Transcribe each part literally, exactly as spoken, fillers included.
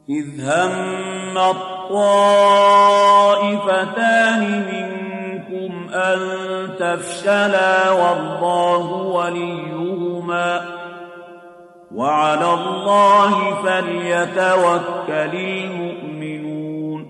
إذ هم الطائفتان منكم أن تفشلا والله وليهما وعلى الله فليتوكل المؤمنون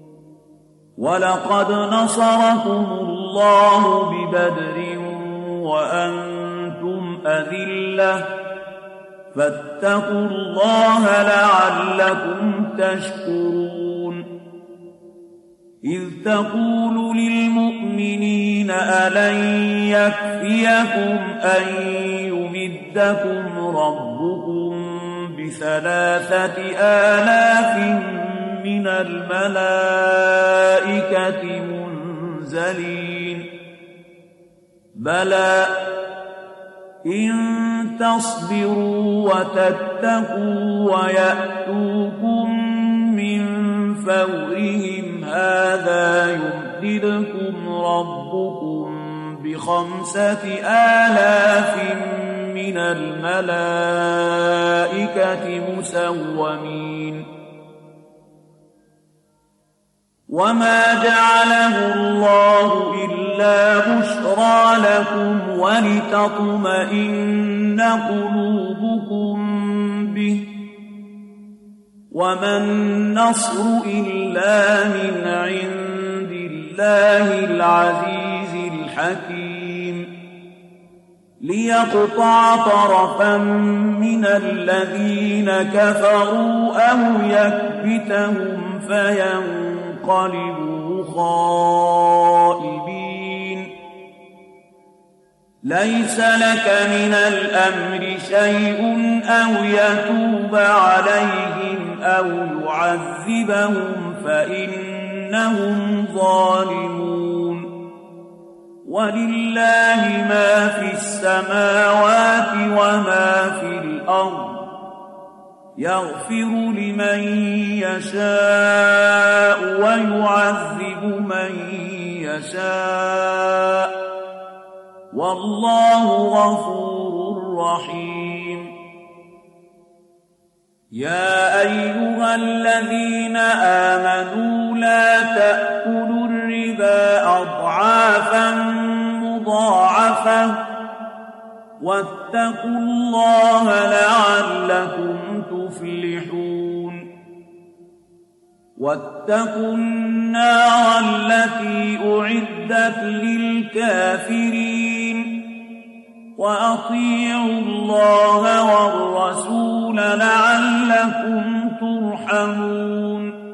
ولقد نصركم الله ببدر وأنتم أذلة فاتقوا الله لعلكم تشكرون إذ تقول للمؤمنين ألن يكفيكم أن يمدكم ربكم بثلاثة آلاف من الملائكة منزلين بلى إن تصبروا وتتقوا ويأتوكم من فورهم هذا يمددكم ربكم بخمسة آلاف من الملائكة مسومين وما جعله الله إلا بشرى لكم ولتطمئن قلوبكم به وما النصر إلا من عند الله العزيز الحكيم ليقطع طرفا من الذين كفروا أو يكبتهم فينقلبوا خائبين ليس لك من الأمر شيء أو يتوب عليهم أو يعذبهم فإنهم ظالمون ولله ما في السماوات وما في الأرض يغفر لمن يشاء ويعذب من يشاء والله غفور رحيم يا أيها الذين آمنوا لا تأكلوا الربا أضعافا مضاعفة واتقوا الله لعلكم تفلحون واتقوا النار التي أعدت للكافرين وأطيعوا الله والرسول لعلكم ترحمون